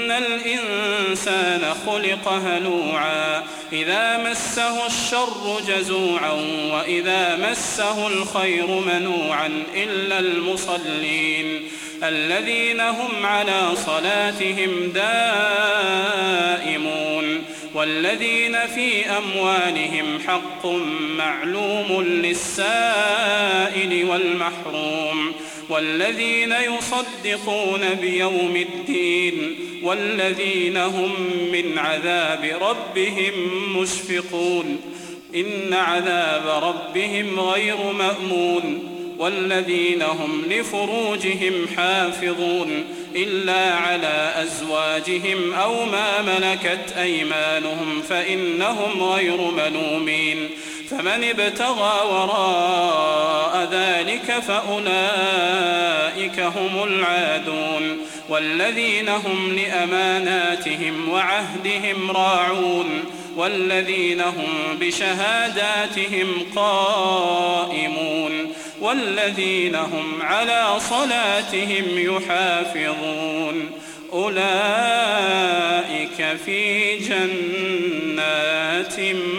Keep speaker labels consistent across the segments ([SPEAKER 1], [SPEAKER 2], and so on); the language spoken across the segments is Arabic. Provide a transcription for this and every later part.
[SPEAKER 1] إن الإنسان خلق هلوعا إذا مسه الشر جزوعا وإذا مسه الخير منوعا إلا المصلين الذين هم على صلاتهم دائمون والذين في أموالهم حق معلوم للسائل والمحروم والذين يصدقون بيوم الدين والذين هم من عذاب ربهم مشفقون إن عذاب ربهم غير مأمون والذين هم لفروجهم حافظون إلا على أزواجهم أو ما ملكت أيمانهم فإنهم غير ملومين فمن ابتغى وراء ذلك فأولئك هم العادون والذين هم لأماناتهم وعهدهم راعون والذين هم بشهاداتهم قائمون والذين هم على صلاتهم يحافظون أولئك في جنات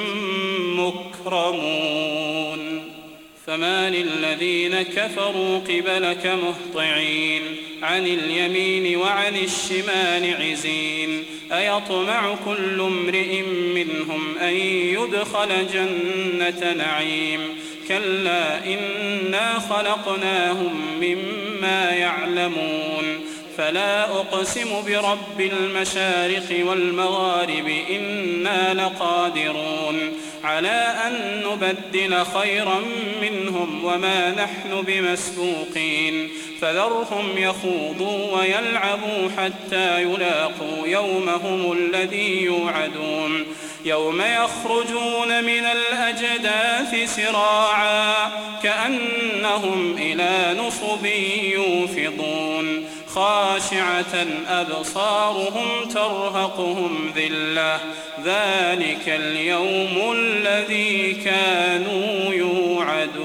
[SPEAKER 1] مكرمون فما للذين كفروا قبلك مهطعين عن اليمين وعن الشمال عزين أيطمع كل امرئ منهم أن يدخل جنة نعيم كلا إنا خلقناهم مما يعلمون فلا أقسم برب المشارق والمغارب إنا لقادرون على أن نبدل خيرا منهم وما نحن بمسبوقين فذرهم يخوضوا ويلعبوا حتى يلاقوا يومهم الذي يوعدون يوم يخرجون من الأجداث سراعا كأنهم إلى نصب يوفضون خاشعة أبصارهم ترهقهم ذلة ذلك اليوم الذي كانوا يوعدون.